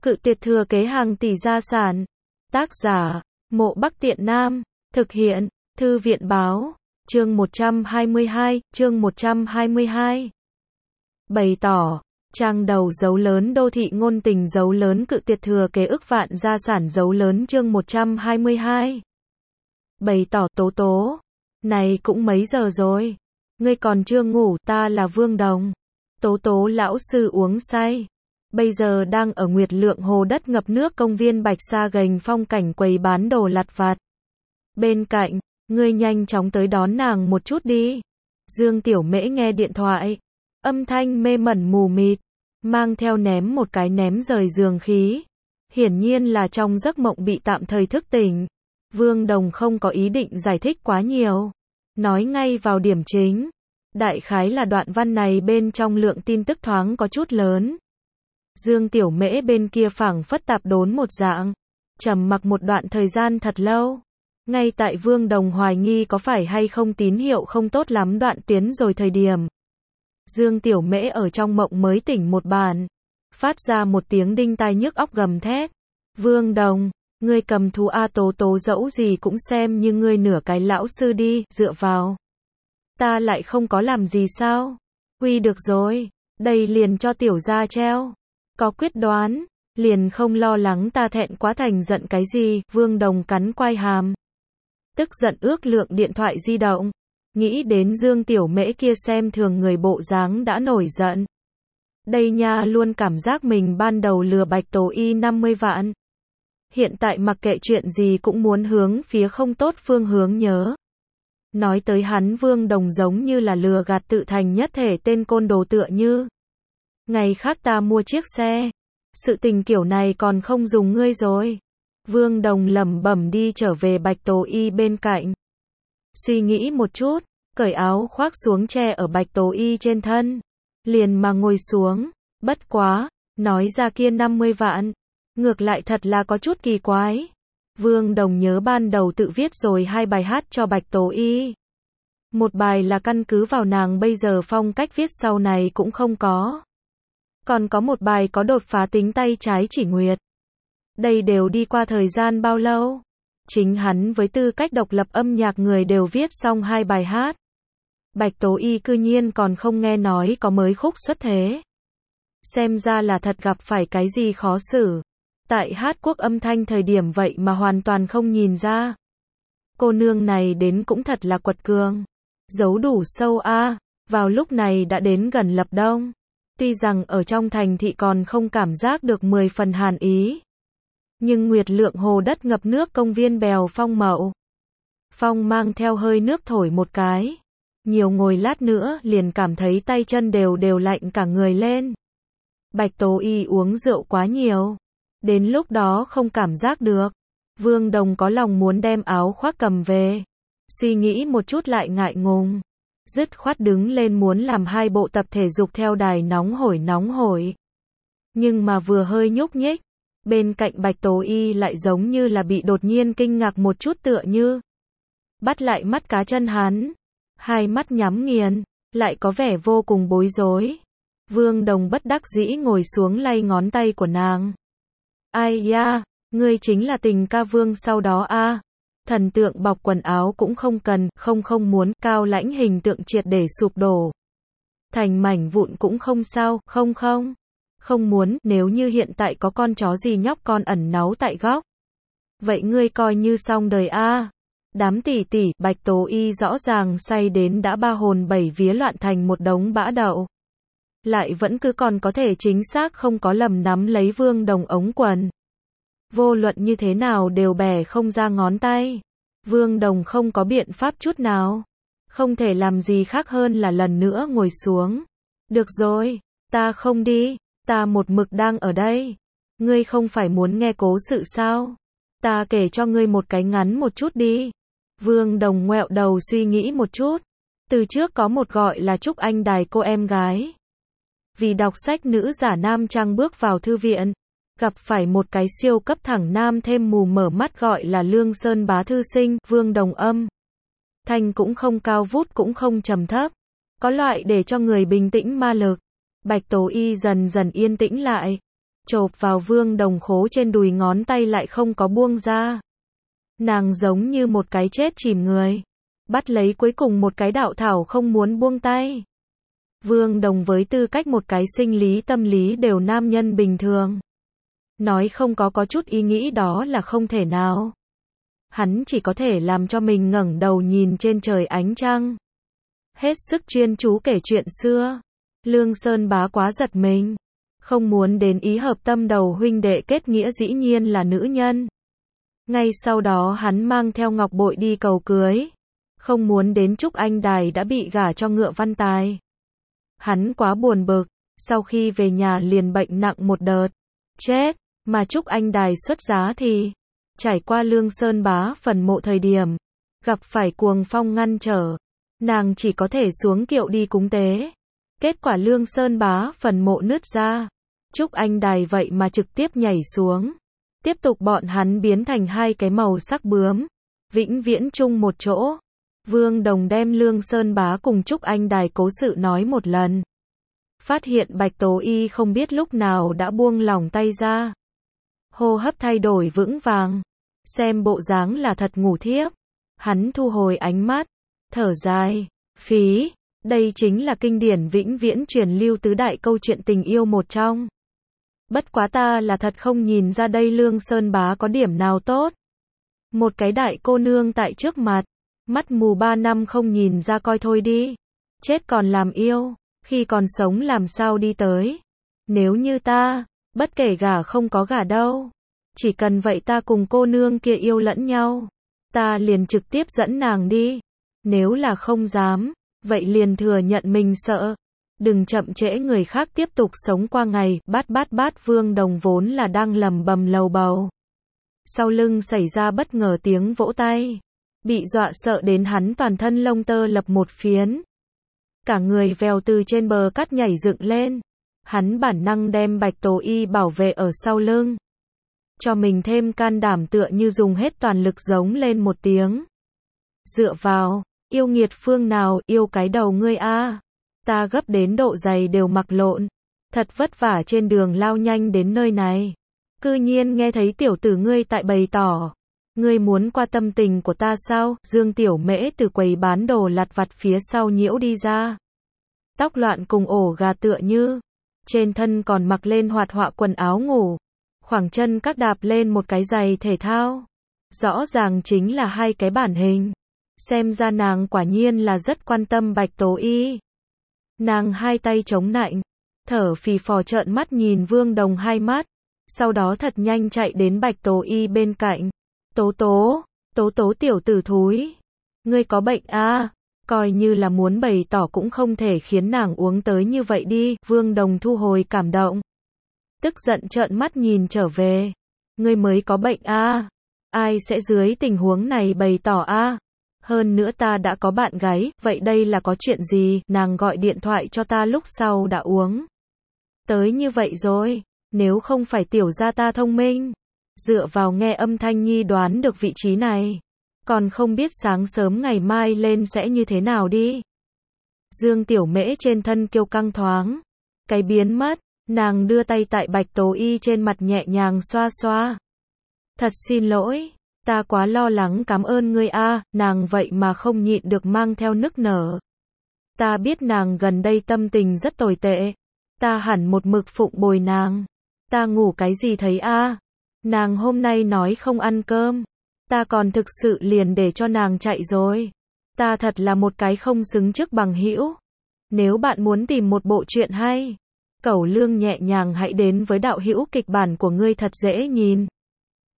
Cự tuyệt thừa kế hàng tỷ gia sản. Tác giả, Mộ Bắc Tiện Nam. Thực hiện, Thư viện báo. Chương 122. Bày tỏ, trang đầu dấu lớn đô thị ngôn tình dấu lớn cự tuyệt thừa kế ức vạn gia sản dấu lớn chương 122. Bày tỏ Tố Tố. Này cũng mấy giờ rồi. Ngươi còn chưa ngủ, ta là Vương Đồng. Tố Tố lão sư uống say. Bây giờ đang ở Nguyệt Lượng hồ đất ngập nước công viên Bạch Sa gành phong cảnh quầy bán đồ lặt vặt. Bên cạnh, ngươi nhanh chóng tới đón nàng một chút đi. Dương Tiểu Mễ nghe điện thoại. Âm thanh mê mẩn mù mịt. Mang theo ném một cái ném rời giường khí. Hiển nhiên là trong giấc mộng bị tạm thời thức tỉnh. Vương Đồng không có ý định giải thích quá nhiều. Nói ngay vào điểm chính. Đại khái là đoạn văn này bên trong lượng tin tức thoáng có chút lớn. Dương Tiểu Mễ bên kia phảng phất tạp đốn một dạng. Trầm mặc một đoạn thời gian thật lâu. Ngay tại Vương Đồng hoài nghi có phải hay không tín hiệu không tốt lắm đoạn tuyến rồi thời điểm. Dương Tiểu Mễ ở trong mộng mới tỉnh một bản. Phát ra một tiếng đinh tai nhức óc gầm thét. Vương Đồng, ngươi cầm thú A Tố Tố dẫu gì cũng xem như ngươi nửa cái lão sư đi, dựa vào. Ta lại không có làm gì sao? Huy được rồi, đây liền cho tiểu gia treo. Có quyết đoán, liền không lo lắng ta thẹn quá thành giận cái gì, Vương Đồng cắn quai hàm. Tức giận ước lượng điện thoại di động. Nghĩ đến Dương Tiểu Mễ kia xem thường người bộ dáng đã nổi giận. Đây nha luôn cảm giác mình ban đầu lừa Bạch Tố Y 50 vạn. Hiện tại mặc kệ chuyện gì cũng muốn hướng phía không tốt phương hướng nhớ. Nói tới hắn Vương Đồng giống như là lừa gạt tự thành nhất thể tên côn đồ tựa như. Ngày khác ta mua chiếc xe. Sự tình kiểu này còn không dùng ngươi rồi. Vương Đồng lẩm bẩm đi trở về Bạch Tố Y bên cạnh. Suy nghĩ một chút, cởi áo khoác xuống che ở Bạch Tố Y trên thân. Liền mà ngồi xuống, bất quá, nói ra kia 50 vạn. Ngược lại thật là có chút kỳ quái. Vương Đồng nhớ ban đầu tự viết rồi 2 bài hát cho Bạch Tố Y. Một bài là căn cứ vào nàng bây giờ phong cách viết sau này cũng không có. Còn có một bài có đột phá tính tay trái chỉ nguyệt. Đây đều đi qua thời gian bao lâu? Chính hắn với tư cách độc lập âm nhạc người đều viết xong 2 bài hát. Bạch Tố Y cư nhiên còn không nghe nói có mới khúc xuất thế. Xem ra là thật gặp phải cái gì khó xử. Tại hát quốc âm thanh thời điểm vậy mà hoàn toàn không nhìn ra. Cô nương này đến cũng thật là quật cường. Giấu đủ sâu a. Vào lúc này đã đến gần lập đông. Tuy rằng ở trong thành thị còn không cảm giác được 10 phần hàn ý. Nhưng Nguyệt Lượng hồ đất ngập nước công viên bèo phong mậu. Phong mang theo hơi nước thổi một cái. Nhiều ngồi lát nữa liền cảm thấy tay chân đều lạnh cả người lên. Bạch Tố Y uống rượu quá nhiều. Đến lúc đó không cảm giác được. Vương Đồng có lòng muốn đem áo khoác cầm về. Suy nghĩ một chút lại ngại ngùng. Dứt khoát đứng lên muốn làm 2 bộ tập thể dục theo đài nóng hổi. Nhưng mà vừa hơi nhúc nhích. Bên cạnh Bạch Tố Y lại giống như là bị đột nhiên kinh ngạc một chút tựa như. Bắt lại mắt cá chân hắn. 2 mắt nhắm nghiền. Lại có vẻ vô cùng bối rối. Vương Đồng bất đắc dĩ ngồi xuống lay ngón tay của nàng. Ai da, ngươi chính là tình ca vương sau đó a. Thần tượng bọc quần áo cũng không cần, không muốn, cao lãnh hình tượng triệt để sụp đổ. Thành mảnh vụn cũng không sao, không muốn, nếu như hiện tại có con chó gì nhóc con ẩn náu tại góc. Vậy ngươi coi như xong đời a. Đám tỷ tỷ, Bạch Tố Y rõ ràng say đến đã 3 hồn 7 vía loạn thành một đống bã đậu. Lại vẫn cứ còn có thể chính xác không có lầm nắm lấy Vương Đồng ống quần. Vô luận như thế nào đều bẻ không ra ngón tay. Vương Đồng không có biện pháp chút nào. Không thể làm gì khác hơn là lần nữa ngồi xuống. Được rồi, ta không đi, ta một mực đang ở đây. Ngươi không phải muốn nghe cố sự sao? Ta kể cho ngươi một cái ngắn một chút đi. Vương Đồng ngoẹo đầu suy nghĩ một chút. Từ trước có một gọi là Trúc Anh Đài cô em gái. Vì đọc sách nữ giả nam trang bước vào thư viện. Gặp phải một cái siêu cấp thẳng nam thêm mù mở mắt gọi là Lương Sơn Bá thư sinh, Vương Đồng âm. Thanh cũng không cao vút cũng không trầm thấp. Có loại để cho người bình tĩnh ma lực. Bạch Tố Y dần dần yên tĩnh lại. chộp vào Vương Đồng khố trên đùi, ngón tay lại không có buông ra. Nàng giống như một cái chết chìm người, bắt lấy cuối cùng một cái đạo thảo không muốn buông tay. Vương Đồng với tư cách một cái sinh lý tâm lý đều nam nhân bình thường, nói không có chút ý nghĩ đó là không thể nào. Hắn chỉ có thể làm cho mình ngẩng đầu nhìn trên trời ánh trăng, hết sức chuyên chú kể chuyện xưa. Lương Sơn Bá quá giật mình, không muốn đến ý hợp tâm đầu huynh đệ kết nghĩa dĩ nhiên là nữ nhân. Ngay sau đó hắn mang theo ngọc bội đi cầu cưới, không muốn đến Trúc Anh Đài đã bị gả cho Ngựa Văn Tài. Hắn quá buồn bực, sau khi về nhà liền bệnh nặng một đợt, chết, mà Trúc Anh Đài xuất giá thì trải qua Lương Sơn Bá phần mộ thời điểm, gặp phải cuồng phong ngăn trở, nàng chỉ có thể xuống kiệu đi cúng tế. Kết quả Lương Sơn Bá phần mộ nứt ra, Trúc Anh Đài vậy mà trực tiếp nhảy xuống. Tiếp tục bọn hắn biến thành hai cái màu sắc bướm, vĩnh viễn chung một chỗ. Vương Đồng đem Lương Sơn Bá cùng Trúc Anh Đài cố sự nói một lần. Phát hiện Bạch Tố Y không biết lúc nào đã buông lỏng tay ra. Hô hấp thay đổi vững vàng, xem bộ dáng là thật ngủ thiếp. Hắn thu hồi ánh mắt, thở dài, phí, đây chính là kinh điển vĩnh viễn truyền lưu tứ đại câu chuyện tình yêu một trong. Bất quá ta là thật không nhìn ra đây Lương Sơn Bá có điểm nào tốt. Một cái đại cô nương tại trước mặt, mắt mù 3 năm không nhìn ra coi thôi đi. Chết còn làm yêu, khi còn sống làm sao đi tới. Nếu như ta, bất kể gả không có gả đâu, chỉ cần vậy ta cùng cô nương kia yêu lẫn nhau, ta liền trực tiếp dẫn nàng đi. Nếu là không dám, vậy liền thừa nhận mình sợ. Đừng chậm trễ người khác tiếp tục sống qua ngày. Bát. Vương Đồng vốn là đang lầm bầm lầu bầu, sau lưng xảy ra bất ngờ tiếng vỗ tay, bị dọa sợ đến hắn toàn thân lông tơ lập một phiến, cả người vèo từ trên bờ cát nhảy dựng lên. Hắn bản năng đem Bạch Tố Y bảo vệ ở sau lưng, cho mình thêm can đảm, tựa như dùng hết toàn lực giống lên một tiếng. Dựa vào, yêu nghiệt phương nào, yêu cái đầu ngươi a. Ta gấp đến độ giày đều mặc lộn, thật vất vả trên đường lao nhanh đến nơi này, cư nhiên nghe thấy tiểu tử ngươi tại bày tỏ, ngươi muốn qua tâm tình của ta sao? Dương Tiểu Mễ từ quầy bán đồ lặt vặt phía sau nhiễu đi ra, tóc loạn cùng ổ gà tựa như, trên thân còn mặc lên hoạt họa quần áo ngủ, khoảng chân các đạp lên một cái giày thể thao, rõ ràng chính là hai cái bản hình. Xem ra nàng quả nhiên là rất quan tâm Bạch Tố Y. Nàng hai tay chống nạnh, thở phì phò trợn mắt nhìn Vương Đồng hai mắt, sau đó thật nhanh chạy đến Bạch Tố Y bên cạnh. Tố tố tiểu tử thúi, ngươi có bệnh à? Coi như là muốn bày tỏ cũng không thể khiến nàng uống tới như vậy đi. Vương Đồng thu hồi cảm động, tức giận trợn mắt nhìn trở về. Ngươi mới có bệnh à? Ai sẽ dưới tình huống này bày tỏ à? Hơn nữa ta đã có bạn gái, vậy đây là có chuyện gì? Nàng gọi điện thoại cho ta lúc sau đã uống tới như vậy rồi, nếu không phải tiểu gia ta thông minh, dựa vào nghe âm thanh nhi đoán được vị trí này, còn không biết sáng sớm ngày mai lên sẽ như thế nào đi. Dương Tiểu Mễ trên thân kiêu căng thoáng cái biến mất, nàng đưa tay tại Bạch Tố Y trên mặt nhẹ nhàng xoa xoa. Thật xin lỗi, ta quá lo lắng, cảm ơn ngươi a. Nàng vậy mà không nhịn được mang theo nức nở. Ta biết nàng gần đây tâm tình rất tồi tệ, ta hẳn một mực phụng bồi nàng. Ta ngủ cái gì thấy a? Nàng hôm nay nói không ăn cơm, ta còn thực sự liền để cho nàng chạy rồi. Ta thật là một cái không xứng trước bằng hữu. Nếu bạn muốn tìm một bộ truyện hay, Cẩu Lương nhẹ nhàng hãy đến với đạo hữu kịch bản của ngươi thật dễ nhìn.